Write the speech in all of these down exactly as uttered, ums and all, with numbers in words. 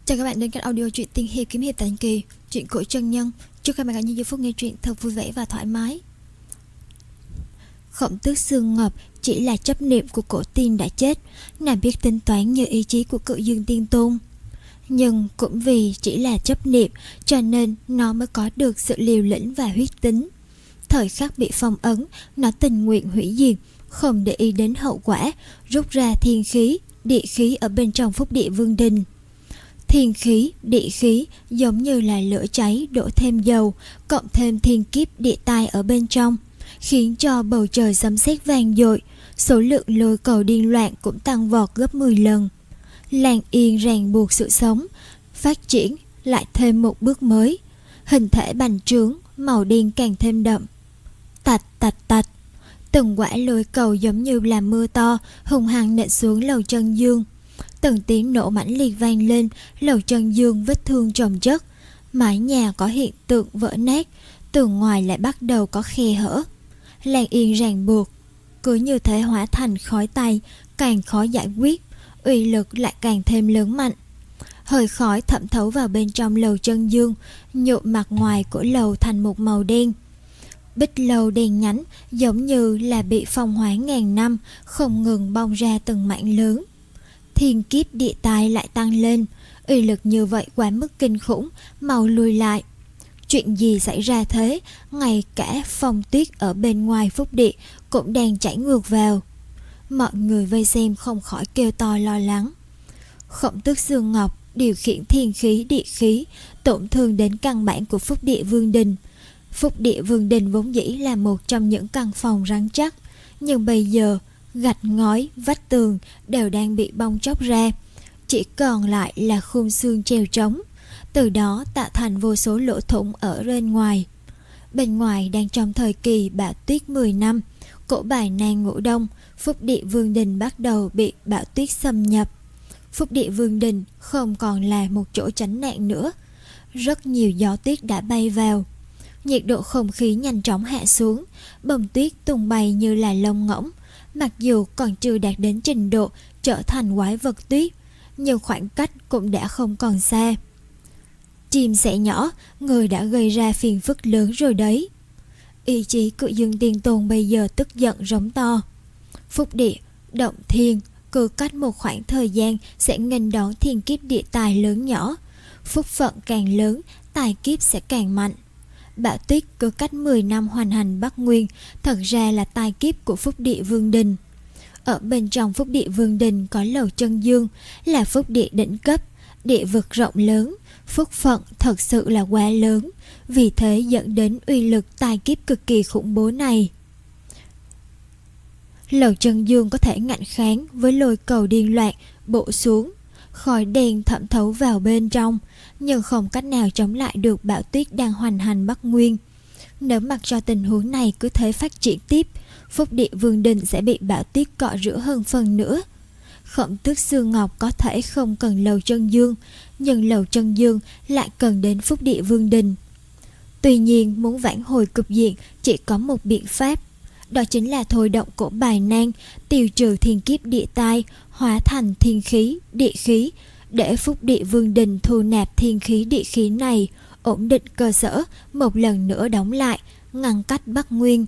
Chào các bạn đến kênh audio truyện Tiên Hiệp Kiếm Hiệp Tản Kỳ, truyện cổ chân nhân. Chúc các bạn có những giây phút nghe truyện thật vui vẻ và thoải mái. Khổng Tước Xương Ngọc chỉ là chấp niệm của cổ tiên đã chết, nàng biết tính toán như ý chí của Cự Dương Tiên Tôn. Nhưng cũng vì chỉ là chấp niệm cho nên nó mới có được sự liều lĩnh và huyết tính. Thời khắc bị phong ấn, nó tình nguyện hủy diệt, không để ý đến hậu quả, rút ra thiên khí, địa khí ở bên trong phúc địa Vương Đình. Thiên khí, địa khí giống như là lửa cháy đổ thêm dầu, cộng thêm thiên kiếp địa tai ở bên trong, khiến cho bầu trời sấm sét vang dội, số lượng lôi cầu điên loạn cũng tăng vọt gấp mười lần. Làng yên ràng buộc sự sống, phát triển lại thêm một bước mới, hình thể bành trướng, màu đen càng thêm đậm. Tạch tạch tạch, từng quả lôi cầu giống như là mưa to hùng hăng nện xuống lầu chân dương. Từng tiếng nổ mãnh liệt vang lên, lầu chân dương vết thương chồng chất, mái nhà có hiện tượng vỡ nát, tường ngoài lại bắt đầu có khe hở. Làng yên ràng buộc cứ như thể hóa thành khói tay, càng khó giải quyết, uy lực lại càng thêm lớn mạnh. Hơi khói thẩm thấu vào bên trong lầu chân dương, nhuộm mặt ngoài của lầu thành một màu đen. Bích lầu đen nhánh giống như là bị phong hóa ngàn năm, không ngừng bong ra từng mảng lớn. Thiên kiếp địa tai lại tăng lên, uy lực như vậy quá mức kinh khủng, mau lùi lại. Chuyện gì xảy ra thế? Ngay cả phong tuyết ở bên ngoài phúc địa cũng đang chảy ngược vào. Mọi người vây xem không khỏi kêu to lo lắng. Khổng Tước Xương Ngọc điều khiển thiên khí địa khí, tổn thương đến căn bản của phúc địa Vương Đình. Phúc địa Vương Đình vốn dĩ là một trong những căn phòng rắn chắc, nhưng bây giờ gạch ngói, vách tường đều đang bị bong tróc ra, chỉ còn lại là khung xương treo trống, từ đó tạo thành vô số lỗ thủng ở bên ngoài. Bên ngoài đang trong thời kỳ bão tuyết mười năm, cổ bài nan ngủ đông, phúc địa Vương Đình bắt đầu bị bão tuyết xâm nhập. Phúc địa Vương Đình không còn là một chỗ tránh nạn nữa, rất nhiều gió tuyết đã bay vào. Nhiệt độ không khí nhanh chóng hạ xuống, bông tuyết tung bay như là lông ngỗng. Mặc dù còn chưa đạt đến trình độ trở thành quái vật tuyết, nhưng khoảng cách cũng đã không còn xa. Chim sẻ nhỏ, người đã gây ra phiền phức lớn rồi đấy. Ý chí Cự Dương Tiên Tôn bây giờ tức giận rống to. Phúc địa, động thiên, cứ cách một khoảng thời gian sẽ nghênh đón thiên kiếp địa tài lớn nhỏ. Phúc phận càng lớn, tài kiếp sẽ càng mạnh. Bão tuyết cứ cách mười năm hoành hành Bắc Nguyên, thật ra là tai kiếp của phúc địa Vương Đình. Ở bên trong phúc địa Vương Đình có lầu chân dương, là phúc địa đỉnh cấp, địa vực rộng lớn, phúc phận thật sự là quá lớn, vì thế dẫn đến uy lực tai kiếp cực kỳ khủng bố này. Lầu chân dương có thể ngạnh kháng với lôi cầu điên loạn bổ xuống, khói đen thẩm thấu vào bên trong, nhưng không cách nào chống lại được bão tuyết đang hoành hành Bắc Nguyên. Nếu mặc cho tình huống này cứ thế phát triển tiếp, phúc địa Vương Đình sẽ bị bão tuyết cọ rửa hơn phần nữa. Khổng Tước Xương Ngọc có thể không cần lầu chân dương, nhưng lầu chân dương lại cần đến phúc địa Vương Đình. Tuy nhiên muốn vãn hồi cục diện chỉ có một biện pháp, đó chính là thôi động cổ bài nan, tiêu trừ thiên kiếp địa tai, hóa thành thiên khí, địa khí, để phúc địa Vương Đình thu nạp thiên khí địa khí này, ổn định cơ sở, một lần nữa đóng lại, ngăn cách Bắc Nguyên.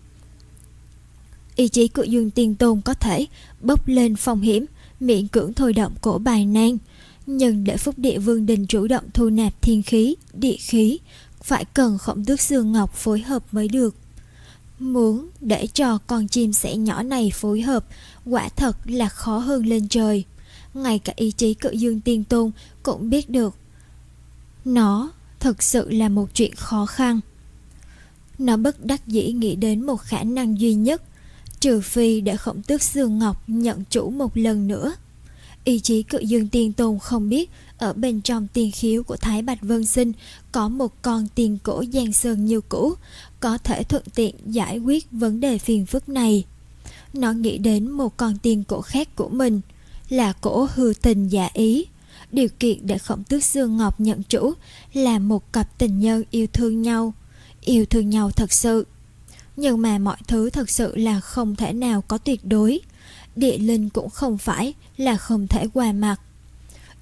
Ý chí của Dương Tiên Tôn có thể bốc lên phong hiểm, miễn cưỡng thôi động cổ bài nan, nhưng để phúc địa Vương Đình chủ động thu nạp thiên khí, địa khí, phải cần Khổng Tước Xương Ngọc phối hợp mới được. Muốn để cho con chim sẻ nhỏ này phối hợp, quả thật là khó hơn lên trời. Ngay cả ý chí Cự Dương Tiên Tôn cũng biết được nó thực sự là một chuyện khó khăn. Nó bất đắc dĩ nghĩ đến một khả năng duy nhất, trừ phi để Khổng Tước Xương Ngọc nhận chủ một lần nữa. Ý chí Cự Dương Tiên Tôn không biết ở bên trong tiên khiếu của Thái Bạch Vân Sinh có một con tiên cổ giang sơn như cũ, có thể thuận tiện giải quyết vấn đề phiền phức này. Nó nghĩ đến một con tiên cổ khác của mình, là cổ Hư Tình Giả Ý. Điều kiện để Khổng Tước Xương Ngọc nhận chủ là một cặp tình nhân yêu thương nhau, yêu thương nhau thật sự. Nhưng mà mọi thứ thật sự là không thể nào có tuyệt đối. Địa linh cũng không phải là không thể qua mặt.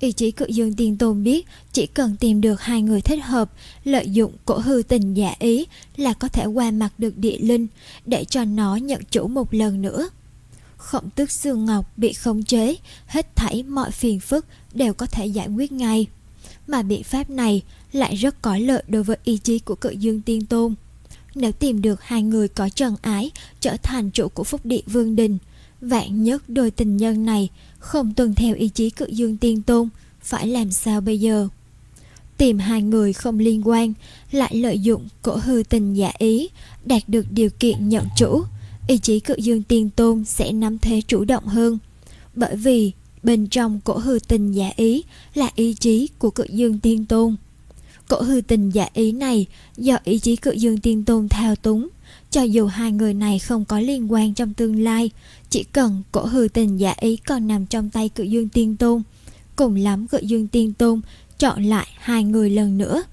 Ý chí Cự Dương Tiên Tôn biết chỉ cần tìm được hai người thích hợp, lợi dụng cổ hư tình giả ý là có thể qua mặt được địa linh, để cho nó nhận chủ một lần nữa. Khổng Tước Xương Ngọc bị khống chế, hết thảy mọi phiền phức đều có thể giải quyết ngay. Mà biện pháp này lại rất có lợi đối với ý chí của Cự Dương Tiên Tôn. Nếu tìm được hai người có trần ái trở thành chủ của Phúc Địa Vương Đình, vạn nhất đôi tình nhân này không tuân theo ý chí Cự Dương Tiên Tôn, phải làm sao bây giờ? Tìm hai người không liên quan, lại lợi dụng cổ hư tình giả ý, đạt được điều kiện nhận chủ, ý chí Cự Dương Tiên Tôn sẽ nắm thế chủ động hơn. Bởi vì bên trong cổ hư tình giả ý là ý chí của Cự Dương Tiên Tôn. Cổ hư tình giả ý này do ý chí Cự Dương Tiên Tôn thao túng. Cho dù hai người này không có liên quan trong tương lai, chỉ cần cổ hư tình giả ý còn nằm trong tay Cự Dương Tiên Tôn, cùng lắm Cự Dương Tiên Tôn chọn lại hai người lần nữa.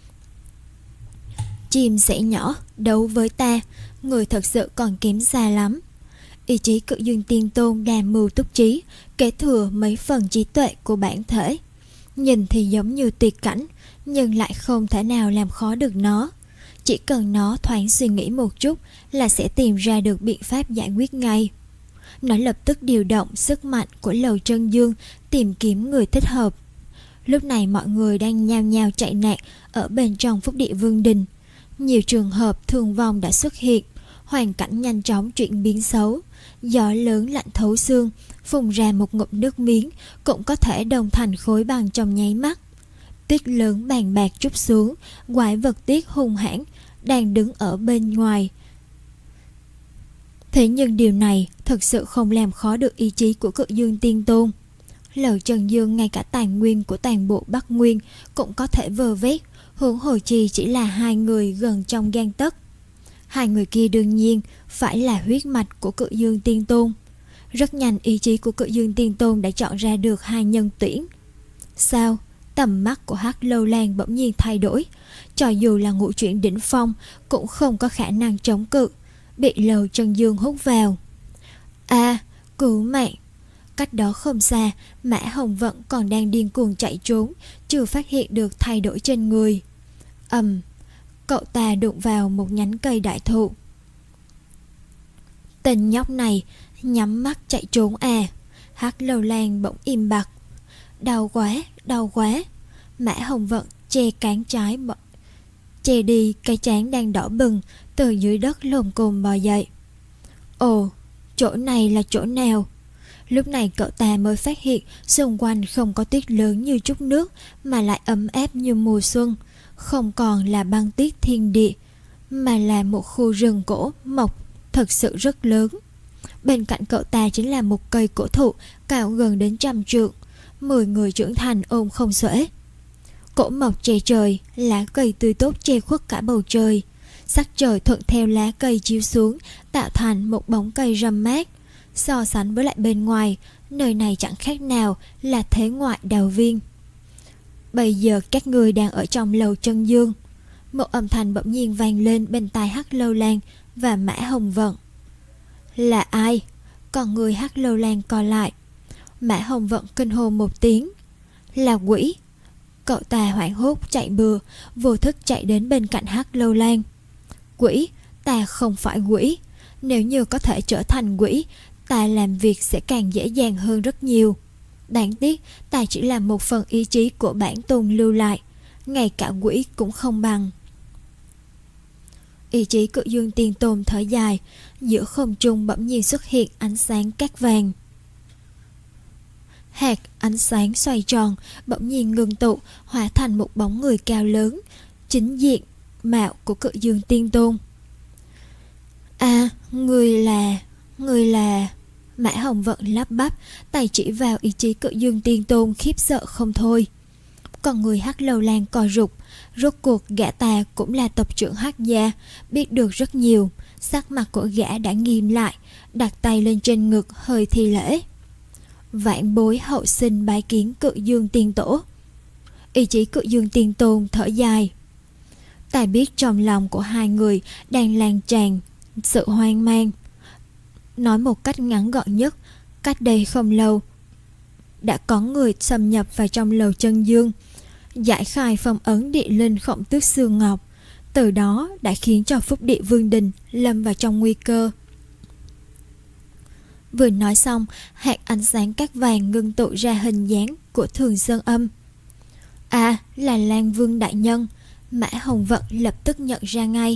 Chim sẻ nhỏ đấu với ta, người thật sự còn kém xa lắm. Ý chí Cự Dương Tiên Tôn đa mưu túc trí, kế thừa mấy phần trí tuệ của bản thể. Nhìn thì giống như tuyệt cảnh, nhưng lại không thể nào làm khó được nó. Chỉ cần nó thoáng suy nghĩ một chút là sẽ tìm ra được biện pháp giải quyết ngay. Nó lập tức điều động sức mạnh của Lầu Trân Dương tìm kiếm người thích hợp. Lúc này mọi người đang nhao nhao chạy nạn ở bên trong Phúc Địa Vương Đình. Nhiều trường hợp thương vong đã xuất hiện, hoàn cảnh nhanh chóng chuyển biến xấu. Gió lớn lạnh thấu xương, phun ra một ngụm nước miếng cũng có thể đồng thành khối băng trong nháy mắt. Tuyết lớn bàn bạc trút xuống, quái vật tuyết hung hãn đang đứng ở bên ngoài. Thế nhưng điều này thực sự không làm khó được ý chí của Cự Dương Tiên Tôn. Lầu Trần Dương ngay cả tài nguyên của toàn bộ Bắc Nguyên cũng có thể vơ vét, huống hồ chi chỉ là hai người gần trong gang tấc. Hai người kia đương nhiên phải là huyết mạch của Cự Dương Tiên Tôn. Rất nhanh ý chí của Cự Dương Tiên Tôn đã chọn ra được hai nhân tuyển. Sao? Tầm mắt của Hắc Lâu Lan bỗng nhiên thay đổi. Cho dù là ngũ chuyển đỉnh phong cũng không có khả năng chống cự, bị Lầu Trần Dương hút vào. A, à, cứu mạng! Cách đó không xa, Mã Hồng Vận còn đang điên cuồng chạy trốn, chưa phát hiện được thay đổi trên người. Ầm, um, cậu ta đụng vào một nhánh cây đại thụ. Tên nhóc này nhắm mắt chạy trốn à? Hắc Lâu Lan bỗng im bặt. Đau quá, đau quá! Mã Hồng Vận che cán trái bọ... che đi cái trán đang đỏ bừng, từ dưới đất lồm cồm bò dậy. Ồ, chỗ này là chỗ nào? Lúc này cậu ta mới phát hiện xung quanh không có tuyết lớn như chút nước, mà lại ấm áp như mùa xuân. Không còn là băng tuyết thiên địa, mà là một khu rừng cổ mọc thật sự rất lớn. Bên cạnh cậu ta chính là một cây cổ thụ cao gần đến trăm trượng. Mười người trưởng thành ôm không xuể. Cổ mọc che trời, lá cây tươi tốt che khuất cả bầu trời. Sắc trời thuận theo lá cây chiếu xuống, tạo thành một bóng cây râm mát. So sánh với lại bên ngoài, nơi này chẳng khác nào là thế ngoại đào viên. Bây giờ các người đang ở trong Lầu Trân Dương. Một âm thanh bỗng nhiên vang lên bên tai Hắc Lâu Lan và Mã Hồng Vận. Là ai? Còn người Hắc Lâu Lan co lại. Mã Hồng Vận kinh hô một tiếng. Là quỷ! Cậu ta hoảng hốt chạy bừa, vô thức chạy đến bên cạnh Hắc Lâu Lan. Quỷ! Ta không phải quỷ. Nếu như có thể trở thành quỷ, ta làm việc sẽ càng dễ dàng hơn rất nhiều. Đáng tiếc ta chỉ là một phần ý chí của bản tôn lưu lại, ngay cả quỷ cũng không bằng. Ý chí Cự Dương Tiên Tôn thở dài. Giữa không trung bỗng nhiên xuất hiện ánh sáng cát vàng. Hạt ánh sáng xoay tròn, bỗng nhiên ngưng tụ, hóa thành một bóng người cao lớn, chính diện mạo của Cự Dương Tiên Tôn. À, người là... người là... Mã Hồng Vận lắp bắp, tay chỉ vào ý chí Cự Dương Tiên Tôn, khiếp sợ không thôi. Còn người Hắc Lâu Lan co rụt. Rốt cuộc gã ta cũng là tộc trưởng Hắc gia, biết được rất nhiều. Sắc mặt của gã đã nghiêm lại, đặt tay lên trên ngực hơi thi lễ. Vạn bối hậu sinh bái kiến Cự Dương Tiên Tổ. Ý chí Cự Dương Tiên Tôn thở dài. Ta biết trong lòng của hai người đang lan tràn sự hoang mang. Nói một cách ngắn gọn nhất, cách đây không lâu, đã có người xâm nhập vào trong lầu chân dương, giải khai phong ấn địa linh Khổng Tước Xương Ngọc. Từ đó đã khiến cho Phúc Địa Vương Đình lâm vào trong nguy cơ. Vừa nói xong, hạt ánh sáng cát vàng ngưng tụ ra hình dáng của Thường Sơn Âm. À, là Lan Vương đại nhân. Mã Hồng Vận lập tức nhận ra ngay.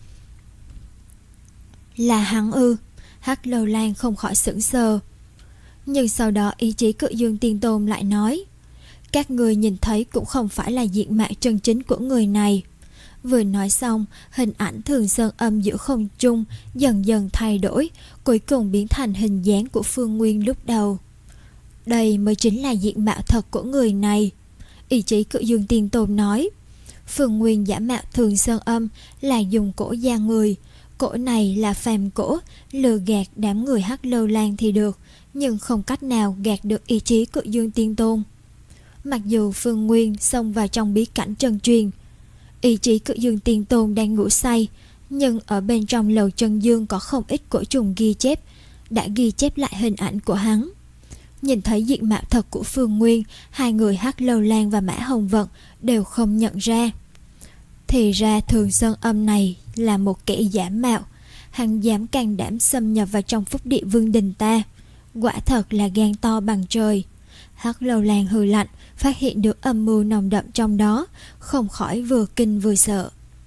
Là hắn ư? Hắc Lâu Lan không khỏi sững sờ. Nhưng sau đó ý chí Cự Dương Tiên Tôn lại nói, các người nhìn thấy cũng không phải là diện mạo chân chính của người này. Vừa nói xong, hình ảnh Thường Sơn Âm giữa không trung dần dần thay đổi, cuối cùng biến thành hình dáng của Phương Nguyên lúc đầu. Đây mới chính là diện mạo thật của người này, ý chí Cự Dương Tiên Tôn nói. Phương Nguyên giả mạo Thường Sơn Âm là dùng cổ da người. Cổ này là phàm cổ, lừa gạt đám người Hắc Lâu Lan thì được, nhưng không cách nào gạt được ý chí Cự Dương Tiên Tôn. Mặc dù Phương Nguyên xông vào trong bí cảnh chân truyền, ý chí Cự Dương Tiên Tôn đang ngủ say, nhưng ở bên trong lầu chân dương có không ít cổ trùng ghi chép, đã ghi chép lại hình ảnh của hắn. Nhìn thấy diện mạo thật của Phương Nguyên, hai người Hắc Lâu Lan và Mã Hồng Vận đều không nhận ra. Thì ra Thường Sơn Âm này là một kẻ giả mạo, hắn dám can đảm xâm nhập vào trong Phúc Địa Vương Đình ta, quả thật là gan to bằng trời. Hắc Lâu Lan hừ lạnh, phát hiện được âm mưu nồng đậm trong đó, không khỏi vừa kinh vừa sợ.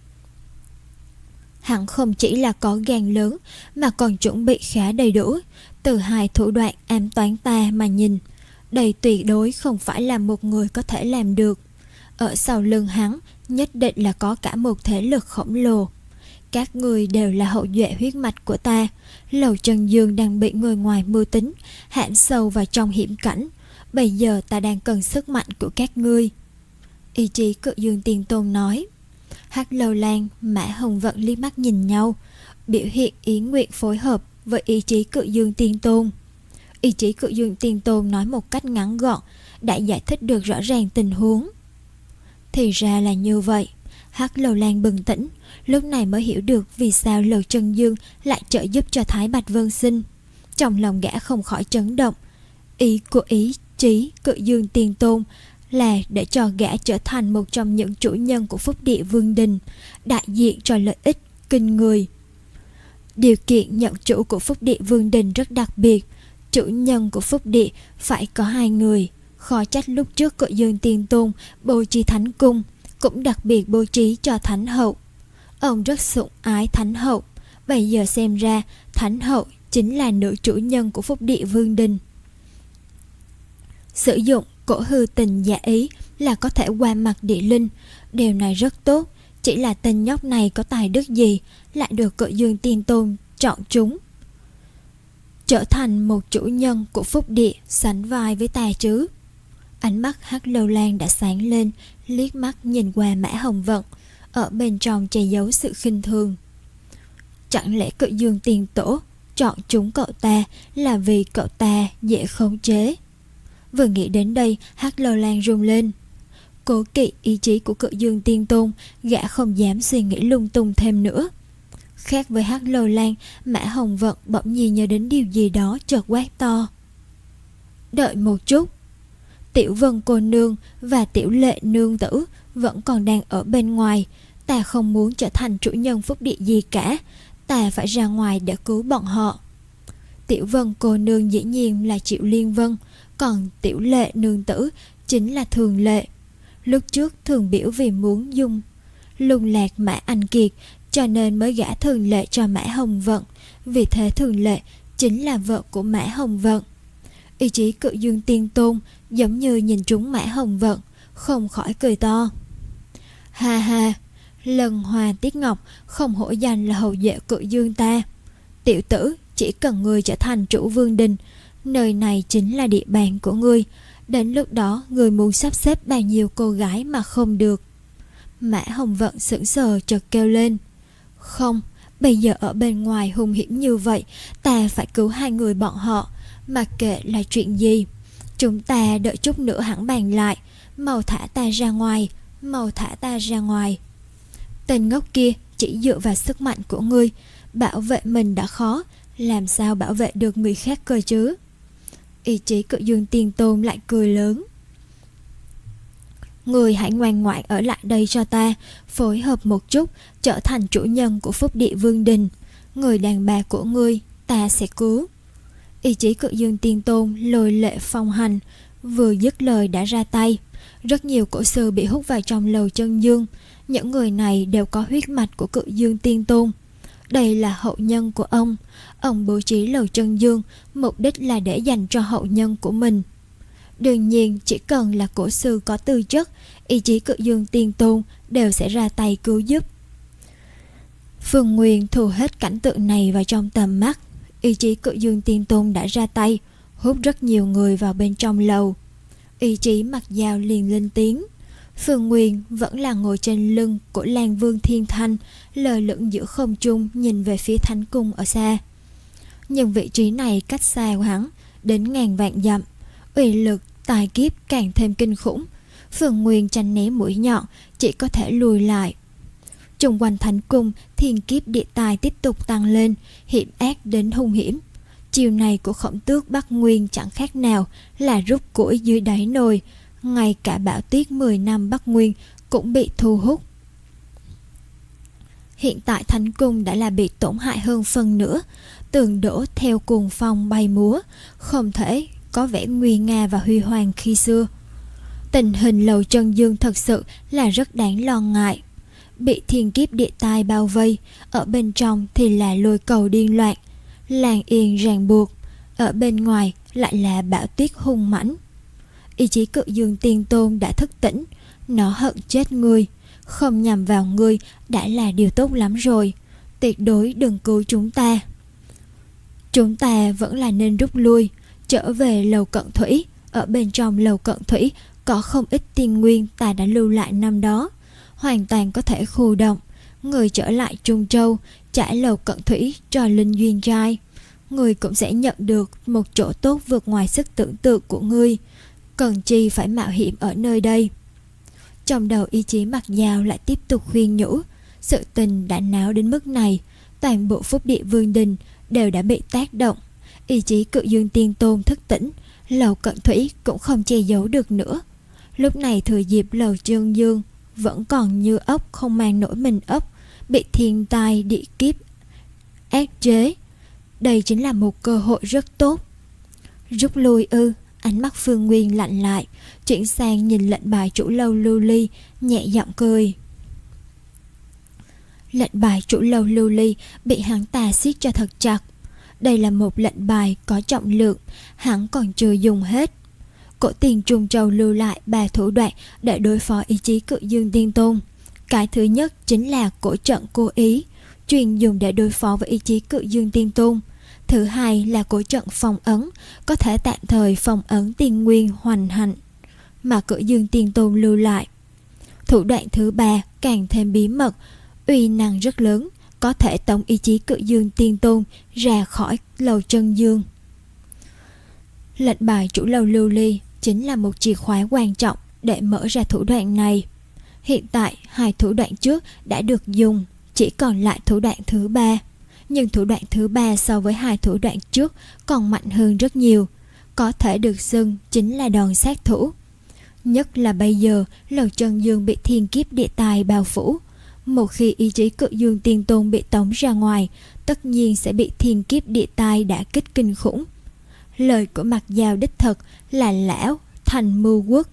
Hắn không chỉ là có gan lớn, mà còn chuẩn bị khá đầy đủ. Từ hai thủ đoạn ám toán ta mà nhìn, đây tuyệt đối không phải là một người có thể làm được. Ở sau lưng hắn nhất định là có cả một thể lực khổng lồ. Các người đều là hậu duệ huyết mạch của ta. Lầu Trần Dương đang bị người ngoài mưu tính, hãm sâu vào trong hiểm cảnh. Bây giờ ta đang cần sức mạnh của các ngươi, ý chí Cự Dương Tiên Tôn nói. Hắc Lâu Lan, Mã Hồng Vận liếc mắt nhìn nhau, biểu hiện ý nguyện phối hợp với ý chí Cự Dương Tiên Tôn. Ý chí Cự Dương Tiên Tôn nói một cách ngắn gọn, đã giải thích được rõ ràng tình huống. Thì ra là như vậy. Hắc Lâu Lan bừng tỉnh, lúc này mới hiểu được vì sao Lầu Trần Dương lại trợ giúp cho Thái Bạch Vân Sinh. Trong lòng gã không khỏi chấn động. Ý của ý chí Cự Dương Tiên Tôn là để cho gã trở thành một trong những chủ nhân của Phúc Địa Vương Đình, đại diện cho lợi ích kinh người. Điều kiện nhận chủ của Phúc Địa Vương Đình rất đặc biệt. Chủ nhân của Phúc Địa phải có hai người. Khó trách lúc trước Cự Dương Tiên Tôn bố trí thánh cung, cũng đặc biệt bố trí cho Thánh Hậu. Ông rất sủng ái Thánh Hậu. Bây giờ xem ra Thánh Hậu chính là nữ chủ nhân của Phúc Địa Vương Đình. Sử dụng cổ hư tình giả ý là có thể qua mặt địa linh. Điều này rất tốt. Chỉ là tên nhóc này có tài đức gì lại được Cự Dương Tiên Tôn chọn chúng, trở thành một chủ nhân của Phúc Địa, sánh vai với ta chứ? Ánh mắt Hắc Lâu Lan đã sáng lên, liếc mắt nhìn qua Mã Hồng Vận, ở bên trong che giấu sự khinh thường. Chẳng lẽ Cự Dương Tiên Tổ chọn chúng cậu ta là vì cậu ta dễ khống chế? Vừa nghĩ đến đây, Hắc Lâu Lan run lên. Cố kỵ ý chí của Cự Dương Tiên Tôn, gã không dám suy nghĩ lung tung thêm nữa. Khác với Hắc Lâu Lan, Mã Hồng Vận bỗng nhiên nhớ đến điều gì đó, chợt quát to. Đợi một chút. Tiểu Vân cô nương và Tiểu Lệ nương tử vẫn còn đang ở bên ngoài. Ta không muốn trở thành chủ nhân Phúc Địa gì cả. Ta phải ra ngoài để cứu bọn họ. Tiểu Vân cô nương dĩ nhiên là Triệu Liên Vân, còn Tiểu Lệ nương tử chính là Thường Lệ. Lúc trước Thường Biểu vì muốn dùng lung lạc Mã Anh Kiệt, cho nên mới gả Thường Lệ cho Mã Hồng Vận. Vì thế Thường Lệ chính là vợ của Mã Hồng Vận. Ý chí Cự Dương Tiên Tôn giống như nhìn trúng Mã Hồng Vận, không khỏi cười to. Ha ha, lần Hòa Tiết Ngọc không hổ danh là hậu duệ Cự Dương ta. Tiểu tử, chỉ cần ngươi trở thành chủ Vương Đình, nơi này chính là địa bàn của ngươi. Đến lúc đó ngươi muốn sắp xếp bao nhiêu cô gái mà không được? Mã Hồng Vận sững sờ chợt kêu lên. Không, bây giờ ở bên ngoài hung hiểm như vậy, ta phải cứu hai người bọn họ. Mặc kệ là chuyện gì, chúng ta đợi chút nữa hẳn bàn lại. Mau thả ta ra ngoài, mau thả ta ra ngoài. Tên ngốc kia chỉ dựa vào sức mạnh của ngươi, bảo vệ mình đã khó, làm sao bảo vệ được người khác cơ chứ? Ý chí Cự Dương Tiên Tôn lại cười lớn. Người hãy ngoan ngoãn ở lại đây cho ta, phối hợp một chút, trở thành chủ nhân của Phúc Địa Vương Đình. Người đàn bà của ngươi ta sẽ cứu. Ý chí Cự Dương Tiên Tôn lôi lệ phong hành, vừa dứt lời đã ra tay. Rất nhiều cổ sư bị hút vào trong lầu chân dương. Những người này đều có huyết mạch của Cự Dương Tiên Tôn. Đây là hậu nhân của ông. Ông bố trí lầu chân dương, mục đích là để dành cho hậu nhân của mình. Đương nhiên chỉ cần là cổ sư có tư chất, ý chí Cự Dương Tiên Tôn đều sẽ ra tay cứu giúp. Phương Nguyên thu hết cảnh tượng này vào trong tầm mắt. Ý chí Cự Dương Tiên Tôn đã ra tay, hút rất nhiều người vào bên trong lầu. Ý chí Mặc Dao liền lên tiếng. Phương Nguyên vẫn là ngồi trên lưng của Lan Vương Thiên Thanh, lờ lửng giữa không trung nhìn về phía Thánh Cung ở xa. Nhưng vị trí này cách xa hắn đến ngàn vạn dặm, uy lực tài kiếp càng thêm kinh khủng. Phương Nguyên tránh né mũi nhọn, chỉ có thể lùi lại. Xung quanh Thánh Cung, thiên kiếp địa tài tiếp tục tăng lên, hiểm ác đến hung hiểm. Chiều này của Khổng Tước Bắc Nguyên chẳng khác nào là rút củi dưới đáy nồi. Ngay cả bão tuyết mười năm Bắc Nguyên cũng bị thu hút. Hiện tại Thánh Cung đã là bị tổn hại hơn phần nữa, tường đổ theo cuồng phong bay múa, không thể có vẻ nguy nga và huy hoàng khi xưa. Tình hình lầu chân dương thật sự là rất đáng lo ngại. Bị thiên kiếp địa tai bao vây, ở bên trong thì là lôi cầu điên loạn, làng yên ràng buộc, ở bên ngoài lại là bão tuyết hung mãnh. Ý chí Cự Dương Tiên Tôn đã thức tỉnh, nó hận chết ngươi, không nhằm vào ngươi đã là điều tốt lắm rồi, tuyệt đối đừng cứu chúng ta. Chúng ta vẫn là nên rút lui, trở về lầu Cận Thủy. Ở bên trong lầu Cận Thủy có không ít tiên nguyên ta đã lưu lại năm đó, hoàn toàn có thể khu động. Người trở lại Trung Châu, trả lầu Cận Thủy cho Linh Duyên Trai, người cũng sẽ nhận được một chỗ tốt vượt ngoài sức tưởng tượng của ngươi. Cần chi phải mạo hiểm ở nơi đây. Trong đầu ý chí Mặc Dao lại tiếp tục khuyên nhủ. Sự tình đã náo đến mức này, toàn bộ Phúc Địa Vương Đình đều đã bị tác động. Ý chí Cự Dương Tiên Tôn thức tỉnh, lầu Cận Thủy cũng không che giấu được nữa. Lúc này thừa dịp lầu Trương Dương vẫn còn như ốc không mang nổi mình ốc, bị thiên tai địa kiếp ác chế, đây chính là một cơ hội rất tốt. Rút lui ư? Ánh mắt Phương Nguyên lạnh lại, chuyển sang nhìn lệnh bài chủ lâu Lưu Ly, nhẹ giọng cười. Lệnh bài chủ lâu Lưu Ly bị hắn ta siết cho thật chặt. Đây là một lệnh bài có trọng lượng, hắn còn chưa dùng hết. Cổ tiền Trung Châu lưu lại ba thủ đoạn để đối phó ý chí Cự Dương Tiên Tôn. Cái thứ nhất chính là cổ trận cố ý, chuyên dùng để đối phó với ý chí Cự Dương Tiên Tôn. Thứ hai là cổ trận phong ấn, có thể tạm thời phong ấn tiên nguyên hoành hành mà Cự Dương Tiên Tôn lưu lại. Thủ đoạn thứ ba càng thêm bí mật, uy năng rất lớn, có thể tống ý chí Cự Dương Tiên Tôn ra khỏi lầu chân dương. Lệnh bài chủ lầu Lưu Ly chính là một chìa khóa quan trọng để mở ra thủ đoạn này. Hiện tại hai thủ đoạn trước đã được dùng, chỉ còn lại thủ đoạn thứ ba. Nhưng thủ đoạn thứ ba so với hai thủ đoạn trước còn mạnh hơn rất nhiều, có thể được xưng chính là đòn sát thủ. Nhất là bây giờ lầu chân dương bị thiên kiếp địa tài bao phủ, một khi ý chí Cự Dương Tiên Tôn bị tống ra ngoài, tất nhiên sẽ bị thiên kiếp địa tai đả kích kinh khủng. Lời của Mặc Dao đích thực là lão thành mưu quốc.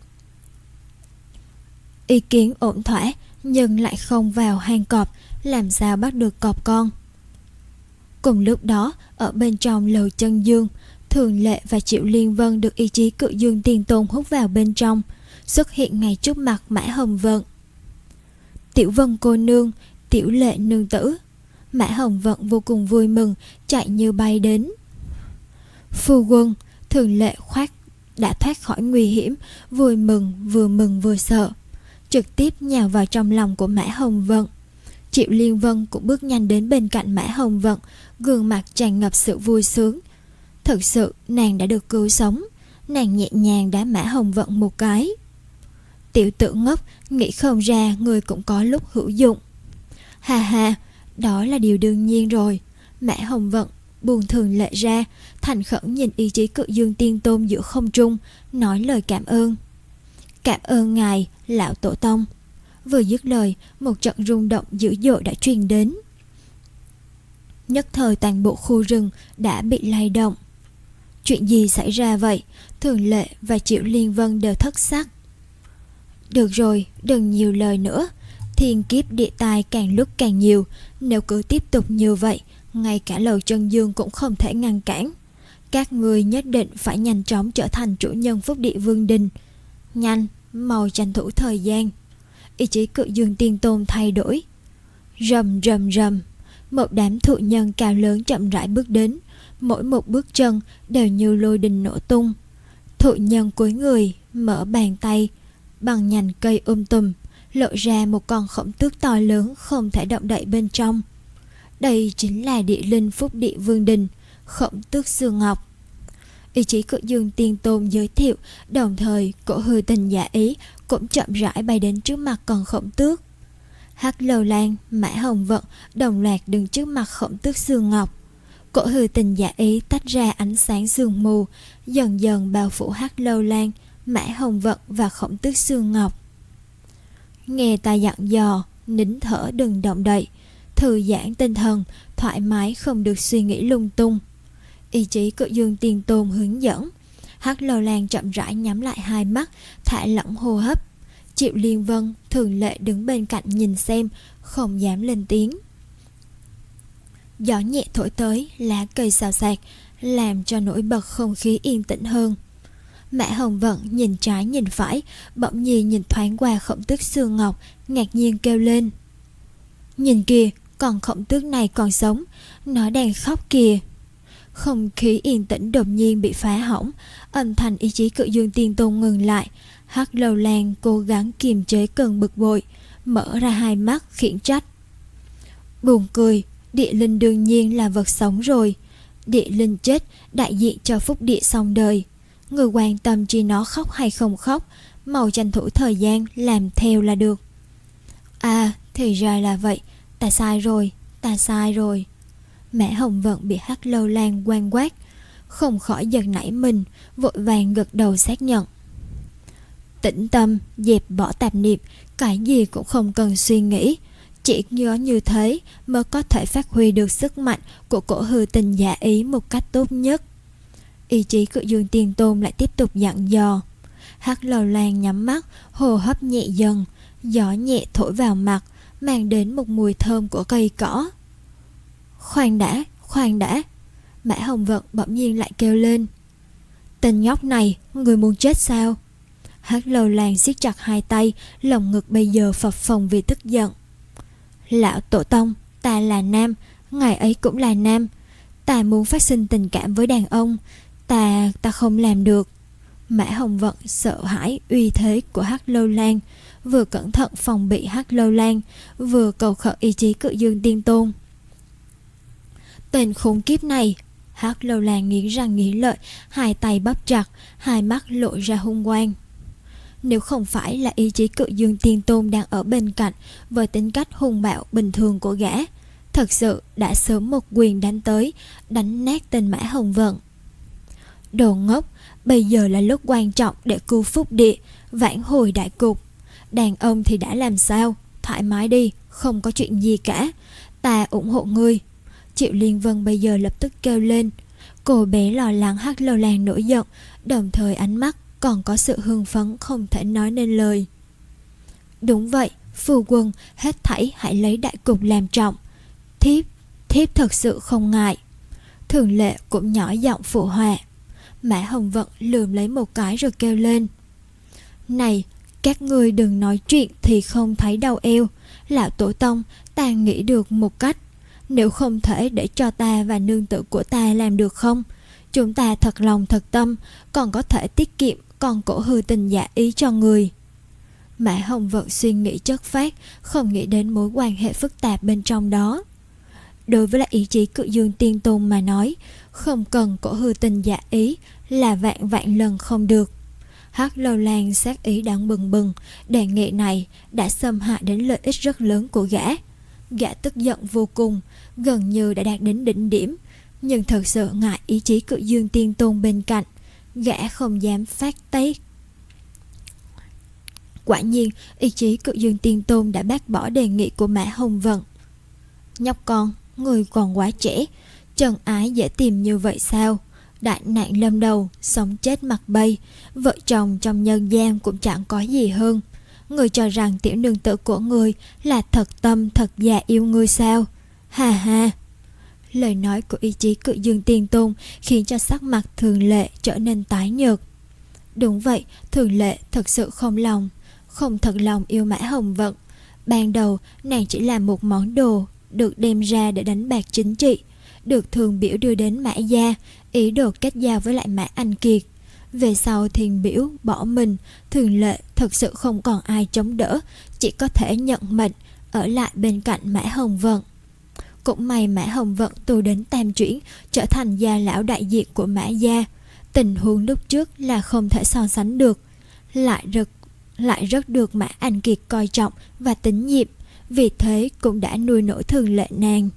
Ý kiến ổn thỏa, nhưng lại không vào hang cọp, làm sao bắt được cọp con. Cùng lúc đó, ở bên trong lầu chân dương, Thường Lệ và Triệu Liên Vân được ý chí Cự Dương Tiên Tôn hút vào bên trong, xuất hiện ngay trước mặt Mã Hồng Vận. Tiểu Vân cô nương, Tiểu Lệ nương tử. Mã Hồng Vận vô cùng vui mừng, chạy như bay đến. Phu quân, Thường Lệ khoát đã thoát khỏi nguy hiểm, vui mừng, vừa mừng vừa sợ, trực tiếp nhào vào trong lòng của Mã Hồng Vận. Triệu Liên Vân cũng bước nhanh đến bên cạnh Mã Hồng Vận, gương mặt tràn ngập sự vui sướng. Thật sự nàng đã được cứu sống. Nàng nhẹ nhàng đá Mã Hồng Vận một cái. Tiểu tử ngốc, nghĩ không ra người cũng có lúc hữu dụng. Hà hà, đó là điều đương nhiên rồi. Mã Hồng Vận buông Thường Lệ ra, thành khẩn nhìn ý chí Cự Dương Tiên Tôn giữa không trung, nói lời cảm ơn. Cảm ơn ngài, lão tổ tông. Vừa dứt lời, một trận rung động dữ dội đã truyền đến. Nhất thời toàn bộ khu rừng đã bị lay động. Chuyện gì xảy ra vậy? Thường Lệ và Triệu Liên Vân đều thất sắc. Được rồi, đừng nhiều lời nữa. Thiên kiếp địa tai càng lúc càng nhiều. Nếu cứ tiếp tục như vậy, ngay cả Lầu Chân Dương cũng không thể ngăn cản. Các người nhất định phải nhanh chóng trở thành chủ nhân Phúc Địa Vương Đình. Nhanh, mau tranh thủ thời gian. Ý chí Cự Dương Tiên Tôn thay đổi. Rầm rầm rầm, một đám thụ nhân cao lớn chậm rãi bước đến. Mỗi một bước chân đều như lôi đình nổ tung. Thụ nhân cúi người, mở bàn tay bằng nhành cây um tùm, lộ ra một con khổng tước to lớn không thể động đậy bên trong. Đây chính là địa linh Phúc Địa Vương Đình, khổng tước xương ngọc. Ý chí Cự Dương Tiên Tôn giới thiệu, đồng thời cổ hư tình giả ý cũng chậm rãi bay đến trước mặt con khổng tước. Hắc Lâu Lan, Mã Hồng Vận đồng loạt đứng trước mặt khổng tước xương ngọc. Cổ hư tình giả ý tách ra ánh sáng sương mù, dần dần bao phủ Hắc Lâu Lan, Mã Hồng Vận và khổng tước xương ngọc. Nghe ta dặn dò, nín thở đừng động đậy, thư giãn tinh thần, thoải mái không được suy nghĩ lung tung. Ý chí Cự Dương Tiên Tôn hướng dẫn. Hắc Lâu Lan chậm rãi nhắm lại hai mắt, thả lỏng hô hấp. Triệu Liên Vân, Thường Lệ đứng bên cạnh nhìn xem, không dám lên tiếng. Gió nhẹ thổi tới, lá cây xào xạc, làm cho nổi bật không khí yên tĩnh hơn. Mã Hồng Vận nhìn trái nhìn phải, bỗng nhiên nhìn thoáng qua khổng tước xương ngọc, ngạc nhiên kêu lên. Nhìn kìa, con khổng tước này còn sống, nó đang khóc kìa. Không khí yên tĩnh đột nhiên bị phá hỏng, âm thanh ý chí Cự Dương Tiên Tôn ngừng lại. Hắc Lâu Lan cố gắng kiềm chế cơn bực bội, mở ra hai mắt khiển trách. Buồn cười, địa linh đương nhiên là vật sống rồi. Địa linh chết đại diện cho Phúc Địa xong đời. Người quan tâm chỉ nó khóc hay không khóc, mau tranh thủ thời gian làm theo là được. À, thì ra là vậy, ta sai rồi, ta sai rồi. Mã Hồng Vận bị Hắc Lâu Lan quan quát, không khỏi giật nảy mình, vội vàng gật đầu xác nhận. Tĩnh tâm, dẹp bỏ tạp niệm, cái gì cũng không cần suy nghĩ. Chỉ có như thế mới có thể phát huy được sức mạnh của cổ hư tình giả ý một cách tốt nhất. Ý chí Cự Dương Tiên Tôn lại tiếp tục dặn dò. Hắc Lâu Lan nhắm mắt, hô hấp nhẹ dần, gió nhẹ thổi vào mặt, mang đến một mùi thơm của cây cỏ. Khoan đã, khoan đã. Mã Hồng Vận bỗng nhiên lại kêu lên. Tên nhóc này, người muốn chết sao? Hắc Lâu Lan siết chặt hai tay, lồng ngực bây giờ phập phồng vì tức giận. Lão tổ tông, ta là nam, ngài ấy cũng là nam. Ta muốn phát sinh tình cảm với đàn ông, ta, ta không làm được. Mã Hồng Vận sợ hãi uy thế của Hắc Lâu Lan, vừa cẩn thận phòng bị Hắc Lâu Lan, vừa cầu khẩn ý chí Cự Dương Tiên Tôn. Tên khốn kiếp này! Hắc Lâu Lan nghiến răng nghiến lợi, hai tay bắp chặt, hai mắt lộ ra hung quang. Nếu không phải là ý chí Cự Dương Tiên Tôn đang ở bên cạnh, với tính cách hung bạo bình thường của gã, thật sự đã sớm một quyền đánh tới, đánh nát tên Mã Hồng Vận. Đồ ngốc, bây giờ là lúc quan trọng để cứu Phúc Địa, vãn hồi đại cục. Đàn ông thì đã làm sao, thoải mái đi, không có chuyện gì cả, ta ủng hộ ngươi. Triệu Liên Vân bây giờ lập tức kêu lên. Cô bé lo lắng Hắc Lâu Lan nổi giận, đồng thời ánh mắt còn có sự hưng phấn không thể nói nên lời. Đúng vậy, phu quân, hết thảy hãy lấy đại cục làm trọng. Thiếp, thiếp thật sự không ngại. Thường Lệ cũng nhỏ giọng phụ họa. Mã Hồng Vận lườm lấy một cái rồi kêu lên. Này, các ngươi đừng nói chuyện thì không thấy đau eo. Lão tổ tông, ta nghĩ được một cách. Nếu không thể để cho ta và nương tử của ta làm được không? Chúng ta thật lòng thật tâm, còn có thể tiết kiệm con cổ hư tình giả ý cho người. Mã Hồng Vận suy nghĩ chất phát, không nghĩ đến mối quan hệ phức tạp bên trong đó. Đối với lại ý chí Cự Dương Tiên Tôn mà nói, không cần cổ hư tình giả ý là vạn vạn lần không được. Hắc Lâu Lan sát ý đang bừng bừng, đề nghị này đã xâm hại đến lợi ích rất lớn của gã. Gã tức giận vô cùng, gần như đã đạt đến đỉnh điểm, Nhưng thật sự ngại ý chí Cự Dương Tiên Tôn bên cạnh, gã không dám phát tác. Quả nhiên, ý chí Cự Dương Tiên Tôn đã bác bỏ đề nghị của Mã Hồng Vận. Nhóc con, người còn quá trẻ, trần ái dễ tìm như vậy sao? Đại nạn lâm đầu, sống chết mặt bay, vợ chồng trong nhân gian cũng chẳng có gì hơn. Người cho rằng tiểu nương tử của người là thật tâm thật dạ yêu ngươi sao? Hà hà. Lời nói của ý chí Cự Dương Tiên Tôn khiến cho sắc mặt Thường Lệ trở nên tái nhợt. Đúng vậy, Thường Lệ thật sự không lòng, không thật lòng yêu Mã Hồng Vận. Ban đầu nàng chỉ là một món đồ được đem ra để đánh bạc chính trị, được Thường Biểu đưa đến Mã gia, ý đồ kết giao với lại Mã Anh Kiệt. Về sau Thiền Biểu bỏ mình, Thường Lệ thật sự không còn ai chống đỡ, chỉ có thể nhận mệnh ở lại bên cạnh Mã Hồng Vận. Cũng may Mã Hồng Vận tu đến tam chuyển, trở thành gia lão đại diện của Mã gia. Tình huống lúc trước là không thể so sánh được, lại rất lại rất được Mã Anh Kiệt coi trọng và tín nhiệm, vì thế cũng đã nuôi nổi Thường Lệ nàng.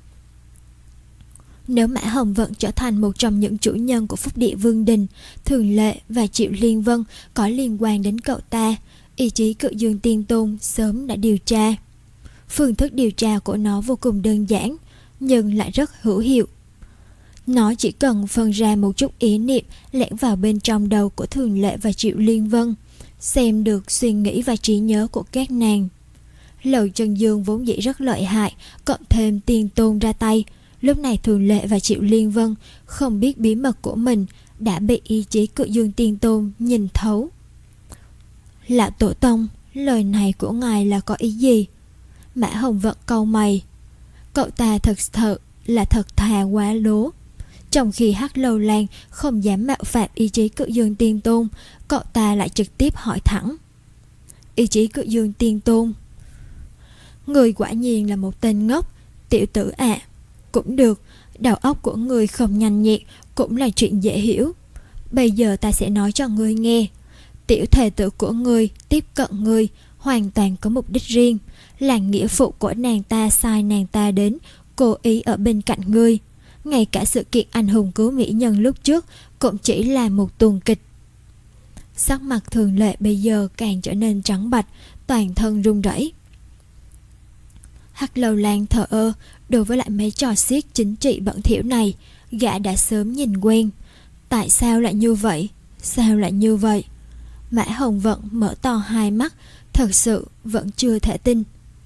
Nếu Mã Hồng Vận trở thành một trong những chủ nhân của Phúc Địa Vương Đình, Thường Lệ và Triệu Liên Vân có liên quan đến cậu ta, ý chí Cự Dương Tiên Tôn sớm đã điều tra. Phương thức điều tra của nó vô cùng đơn giản, nhưng lại rất hữu hiệu. Nó chỉ cần phân ra một chút ý niệm lẻn vào bên trong đầu của Thường Lệ và Triệu Liên Vân, xem được suy nghĩ và trí nhớ của các nàng. Lầu Trần Dương vốn dĩ rất lợi hại, cộng thêm Tiên Tôn ra tay, lúc này Thường Lệ và Triệu Liên Vân không biết bí mật của mình đã bị ý chí Cự Dương Tiên Tôn nhìn thấu. Lão Tổ Tông, lời này của ngài là có ý gì? Mã Hồng Vận cau mày. Cậu ta thật sự là thật thà quá lố. Trong khi Hắc Lâu Lan không dám mạo phạm ý chí Cự Dương Tiên Tôn, cậu ta lại trực tiếp hỏi thẳng. Ý chí Cự Dương Tiên Tôn, người quả nhiên là một tên ngốc. Tiểu tử ạ, à, cũng được, đầu óc của người không nhanh nhẹn cũng là chuyện dễ hiểu. Bây giờ ta sẽ nói cho ngươi nghe. Tiểu thề tử của ngươi tiếp cận ngươi hoàn toàn có mục đích riêng, là nghĩa phụ của nàng ta sai nàng ta đến cố ý ở bên cạnh ngươi. Ngay cả sự kiện anh hùng cứu mỹ nhân lúc trước cũng chỉ là một tuồng kịch. Sắc mặt Thường Lệ bây giờ càng trở nên trắng bạch, toàn thân run rẩy. Hắc Lâu Lan thờ ơ, đối với lại mấy trò xiết chính trị bẩn thỉu này, gã đã sớm nhìn quen. Tại sao lại như vậy? Sao lại như vậy? Mã Hồng Vận mở to hai mắt, thật sự vẫn chưa thể tin.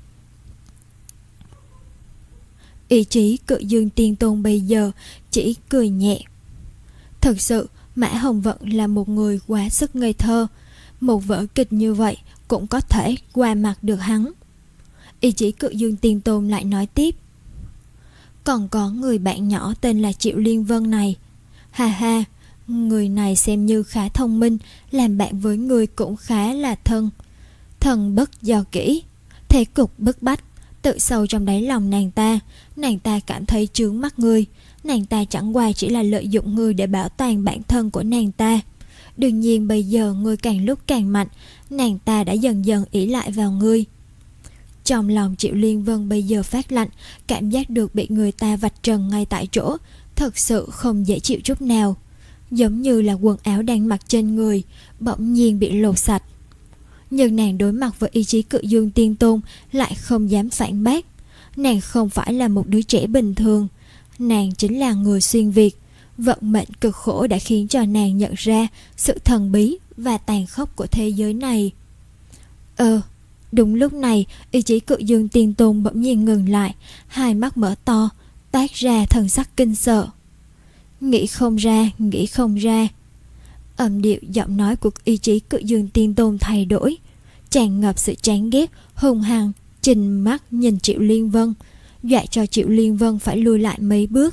Ý chí Cự Dương Tiên Tôn bây giờ chỉ cười nhẹ. Thật sự Mã Hồng Vận là một người quá sức ngây thơ, một vở kịch như vậy cũng có thể qua mặt được hắn. Ý chí Cự Dương Tiên Tôn lại nói tiếp. Còn có người bạn nhỏ tên là Triệu Liên Vân này. Ha ha, người này xem như khá thông minh, làm bạn với người cũng khá là thân. Thần bất do kỹ, thế cục bức bách, tự sâu trong đáy lòng nàng ta, nàng ta cảm thấy chướng mắt ngươi. Nàng ta chẳng qua chỉ là lợi dụng ngươi để bảo toàn bản thân của nàng ta. Đương nhiên bây giờ ngươi càng lúc càng mạnh, nàng ta đã dần dần ỷ lại vào ngươi. Trong lòng Triệu Liên Vân bây giờ phát lạnh, cảm giác được bị người ta vạch trần ngay tại chỗ, thật sự không dễ chịu chút nào. Giống như là quần áo đang mặc trên người bỗng nhiên bị lột sạch. Nhưng nàng đối mặt với ý chí Cự Dương Tiên Tôn lại không dám phản bác. Nàng không phải là một đứa trẻ bình thường, nàng chính là người xuyên Việt. Vận mệnh cực khổ đã khiến cho nàng nhận ra sự thần bí và tàn khốc của thế giới này. Ờ, đúng lúc này, ý chí Cự Dương Tiên Tôn bỗng nhiên ngừng lại, hai mắt mở to, toát ra thần sắc kinh sợ. Nghĩ không ra, nghĩ không ra. Âm điệu giọng nói của ý chí Cự Dương Tiên Tôn thay đổi, tràn ngập sự chán ghét, hung hăng, trừng mắt nhìn Triệu Liên Vân, dọa cho Triệu Liên Vân phải lùi lại mấy bước.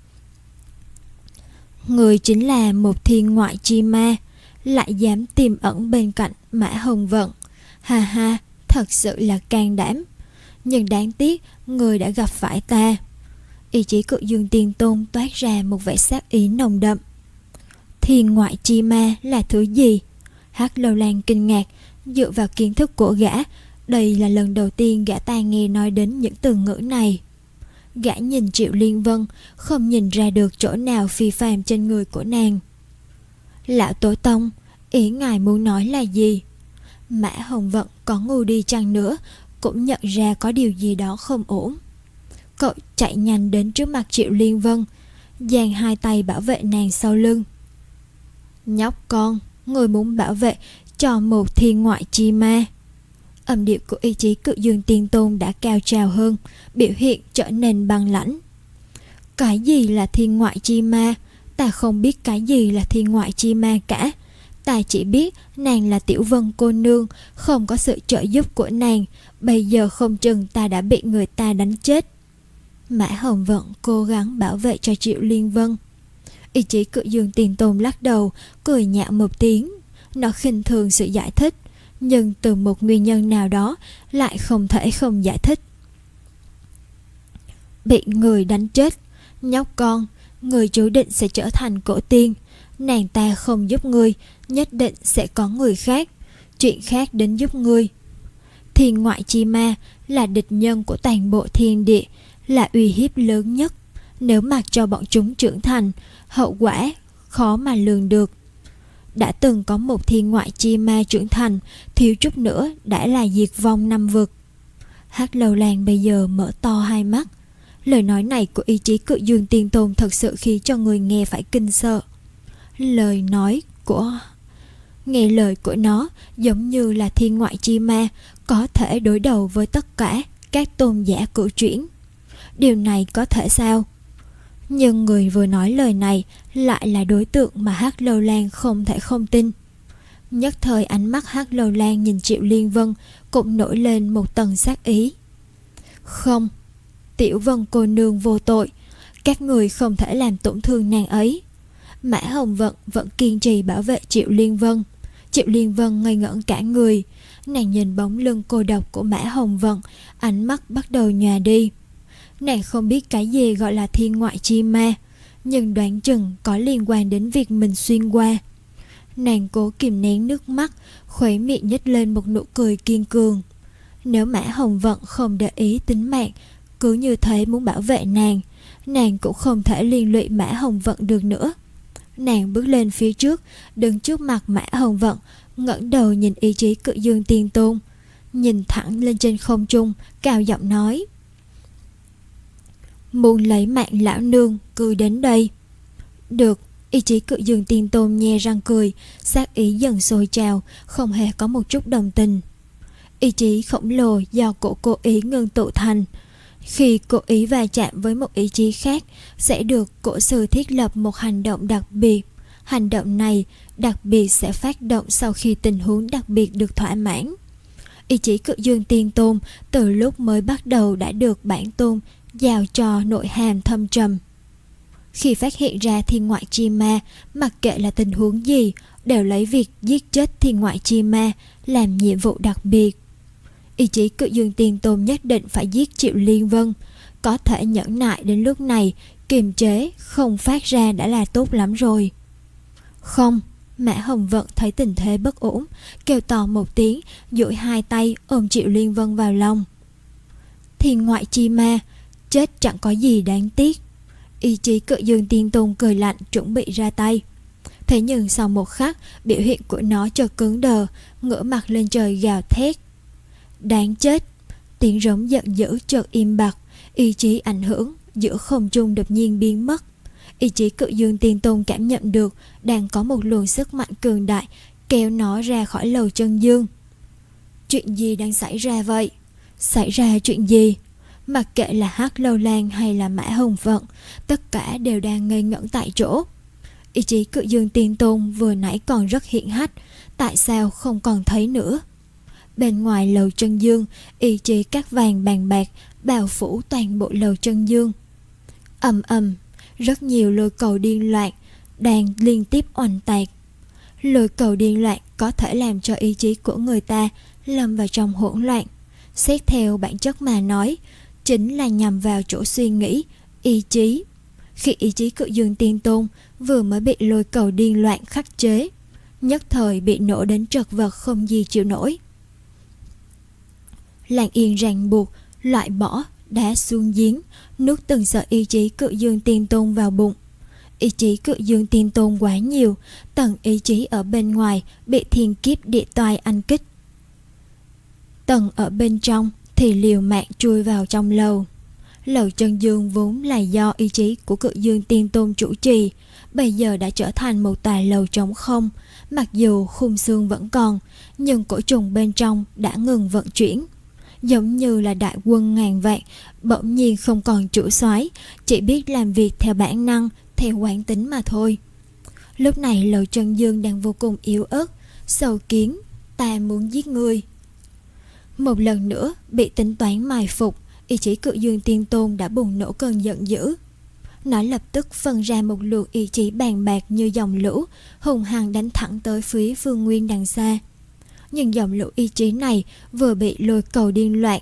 Người chính là một thiên ngoại chi ma, lại dám tiềm ẩn bên cạnh Mã Hồng Vận. Ha ha, thật sự là can đảm. Nhưng đáng tiếc người đã gặp phải ta. Ý chí Cự Dương Tiên Tôn toát ra một vẻ sát ý nồng đậm. Thiên ngoại chi ma là thứ gì? Hắc Lâu Lan kinh ngạc. Dựa vào kiến thức của gã, đây là lần đầu tiên gã ta nghe nói đến những từ ngữ này. Gã nhìn Triệu Liên Vân, không nhìn ra được chỗ nào phi phàm trên người của nàng. Lão Tổ Tông, ý ngài muốn nói là gì? Mã Hồng Vận có ngu đi chăng nữa cũng nhận ra có điều gì đó không ổn. Cậu chạy nhanh đến trước mặt Triệu Liên Vân, dang hai tay bảo vệ nàng sau lưng. Nhóc con, người muốn bảo vệ cho một thiên ngoại chi ma. Âm điệu của ý chí Cự Dương Tiên Tôn đã cao trào hơn, biểu hiện trở nên băng lãnh. Cái gì là thiên ngoại chi ma? Ta không biết cái gì là thiên ngoại chi ma cả. Ta chỉ biết nàng là Tiểu Vân cô nương, không có sự trợ giúp của nàng, bây giờ không chừng ta đã bị người ta đánh chết. Mã Hồng Vận cố gắng bảo vệ cho Triệu Liên Vân. Ý chí Cự Dương Tiên Tôn lắc đầu, cười nhạo một tiếng. Nó khinh thường sự giải thích, nhưng từ một nguyên nhân nào đó lại không thể không giải thích. Bị người đánh chết. Nhóc con, người chú định sẽ trở thành cổ tiên. Nàng ta không giúp ngươi, nhất định sẽ có người khác, chuyện khác đến giúp ngươi. Thiên ngoại chi ma là địch nhân của toàn bộ thiên địa, là uy hiếp lớn nhất. Nếu mặc cho bọn chúng trưởng thành, hậu quả khó mà lường được. Đã từng có một thiên ngoại chi ma trưởng thành, thiếu chút nữa đã là diệt vong năm vực. Hắc Lâu Lan bây giờ mở to hai mắt. Lời nói này của ý chí Cự Dương Tiên Tôn thật sự khiến cho người nghe phải kinh sợ. Lời nói của... Nghe lời của nó giống như là thiên ngoại chi ma, có thể đối đầu với tất cả các tôn giả cửu chuyển. Điều này có thể sao? Nhưng người vừa nói lời này lại là đối tượng mà Hắc Lâu Lan không thể không tin. Nhất thời ánh mắt Hắc Lâu Lan nhìn Triệu Liên Vân cũng nổi lên một tầng sát ý. Không, Tiểu Vân cô nương vô tội, các người không thể làm tổn thương nàng ấy. Mã Hồng Vận vẫn kiên trì bảo vệ Triệu Liên Vân. Triệu Liên Vân ngây ngẩn cả người. Nàng nhìn bóng lưng cô độc của Mã Hồng Vận, ánh mắt bắt đầu nhòa đi. Nàng không biết cái gì gọi là thiên ngoại chi ma, nhưng đoán chừng có liên quan đến việc mình xuyên qua. Nàng cố kìm nén nước mắt, khuấy miệng nhếch lên một nụ cười kiên cường. Nếu Mã Hồng Vận không để ý tính mạng, cứ như thế muốn bảo vệ nàng, nàng cũng không thể liên lụy Mã Hồng Vận được nữa. Nàng bước lên phía trước, đứng trước mặt Mã Hồng Vận, ngẩng đầu nhìn ý chí Cự Dương Tiên Tôn, nhìn thẳng lên trên không trung, cao giọng nói: Muốn lấy mạng lão nương, cứ đến đây. Được. Ý chí Cự Dương Tiên Tôn nhe răng cười, sát ý dần sôi trào, không hề có một chút đồng tình. Ý chí khổng lồ do cổ cố ý ngưng tụ thành, khi cố ý va chạm với một ý chí khác, sẽ được cổ sư thiết lập một hành động đặc biệt. Hành động này đặc biệt sẽ phát động sau khi tình huống đặc biệt được thỏa mãn. Ý chí Cự Dương Tiên Tôn từ lúc mới bắt đầu đã được bản tôn giao cho nội hàm thâm trầm. Khi phát hiện ra thiên ngoại chi ma, mặc kệ là tình huống gì, đều lấy việc giết chết thiên ngoại chi ma làm nhiệm vụ đặc biệt. Ý chí Cự Dương Tiên Tôn nhất định phải giết Triệu Liên Vân. Có thể nhẫn nại đến lúc này, kiềm chế không phát ra đã là tốt lắm rồi. Không. Mã Hồng Vận thấy tình thế bất ổn, kêu to một tiếng, duỗi hai tay ôm Triệu Liên Vân vào lòng. Thiên ngoại chi ma, chết chẳng có gì đáng tiếc. Ý chí Cự Dương Tiên Tôn cười lạnh, chuẩn bị ra tay. Thế nhưng sau một khắc, biểu hiện của nó chợt cứng đờ, ngửa mặt lên trời gào thét. Đáng chết. Tiếng rống giận dữ chợt im bặt, ý chí ảnh hưởng giữa không trung đột nhiên biến mất. Ý chí Cự Dương Tiên Tôn cảm nhận được đang có một luồng sức mạnh cường đại kéo nó ra khỏi lầu chân dương. Chuyện gì đang xảy ra vậy? Xảy ra chuyện gì? Mặc kệ là Hắc Lâu Lan hay là Mã Hồng Vận, tất cả đều đang ngây ngẩn tại chỗ. Ý chí Cự Dương Tiên Tôn vừa nãy còn rất hiện hách, tại sao không còn thấy nữa? Bên ngoài lầu chân dương, ý chí cát vàng bàn bạc bao phủ toàn bộ lầu chân dương. Ầm ầm, rất nhiều lôi cầu điên loạn đang liên tiếp oanh tạc. Lôi cầu điên loạn có thể làm cho ý chí của người ta lâm vào trong hỗn loạn. Xét theo bản chất mà nói, chính là nhằm vào chỗ suy nghĩ, ý chí. Khi ý chí Cự Dương Tiên Tôn vừa mới bị lôi cầu điên loạn khắc chế, nhất thời bị nổ đến trật vật không gì chịu nổi. Làng yên ràng buộc, loại bỏ đá xuống giếng, nuốt từng sợi ý chí Cự Dương Tiên Tôn vào bụng. Ý chí Cự Dương Tiên Tôn quá nhiều, tầng ý chí ở bên ngoài bị thiên kiếp địa toài ăn kích. Tầng ở bên trong thì liều mạng chui vào trong lầu. Lầu Chân Dương vốn là do ý chí của Cự Dương Tiên Tôn chủ trì, bây giờ đã trở thành một tòa lầu trống không. Mặc dù khung xương vẫn còn, nhưng cổ trùng bên trong đã ngừng vận chuyển. Giống như là đại quân ngàn vạn bỗng nhiên không còn chủ soái, chỉ biết làm việc theo bản năng, theo quán tính mà thôi. Lúc này Lầu Chân Dương đang vô cùng yếu ớt. Sâu kiến, ta muốn giết ngươi. Một lần nữa bị tính toán mai phục, ý chí Cự Dương Tiên Tôn đã bùng nổ cơn giận dữ. Nó lập tức phân ra một luồng ý chí bàn bạc như dòng lũ, hùng hăng đánh thẳng tới phía Phương Nguyên đằng xa. Nhưng dòng lũ ý chí này vừa bị lôi cầu điên loạn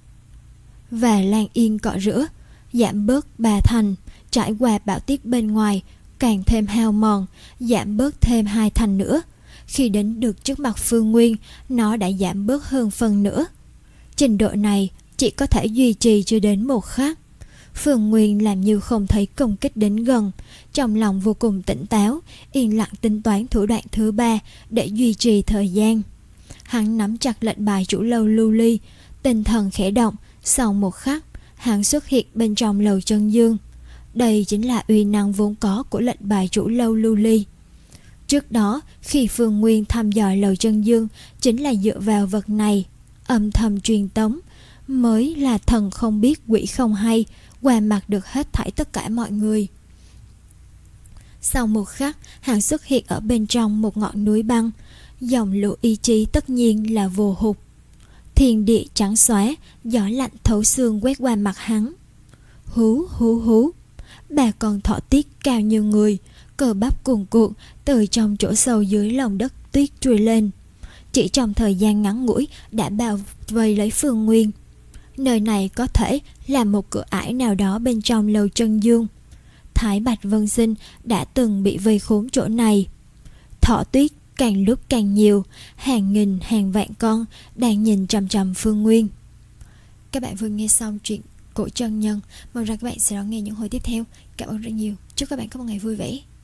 và Lan Yên cọ rửa, giảm bớt ba thành, trải qua bão tuyết bên ngoài càng thêm hao mòn, giảm bớt thêm hai thành nữa. Khi đến được trước mặt Phương Nguyên, nó đã giảm bớt hơn phần nữa. Trình độ này chỉ có thể duy trì chưa đến một khắc. Phương Nguyên làm như không thấy công kích đến gần, trong lòng vô cùng tỉnh táo, yên lặng tính toán thủ đoạn thứ ba để duy trì thời gian. Hắn nắm chặt lệnh bài chủ lâu lưu ly, tinh thần khẽ động. Sau một khắc, hắn xuất hiện bên trong Lầu Chân Dương. Đây chính là uy năng vốn có của lệnh bài chủ lâu lưu ly. Trước đó, khi Phương Nguyên thăm dò Lầu Chân Dương, chính là dựa vào vật này, âm thầm truyền tống, mới là thần không biết quỷ không hay, qua mặt được hết thảy tất cả mọi người. Sau một khắc, hắn xuất hiện ở bên trong một ngọn núi băng. Dòng lũ ý chí tất nhiên là vô hụt. Thiên địa trắng xóa, gió lạnh thấu xương quét qua mặt hắn. Hú hú hú, ba con thỏ tiết cao như người, cơ bắp cuồn cuộn từ trong chỗ sâu dưới lòng đất tuyết trùi lên. Chỉ trong thời gian ngắn ngủi đã bao vây lấy Phương Nguyên. Nơi này có thể là một cửa ải nào đó bên trong Lầu Chân Dương. Thái Bạch Vân Sinh đã từng bị vây khốn chỗ này. Thỏ tuyết càng lúc càng nhiều, hàng nghìn hàng vạn con đang nhìn chằm chằm Phương Nguyên. Các bạn vừa nghe xong chuyện Cổ Chân Nhân, mong rằng các bạn sẽ đón nghe những hồi tiếp theo. Cảm ơn rất nhiều, chúc các bạn có một ngày vui vẻ.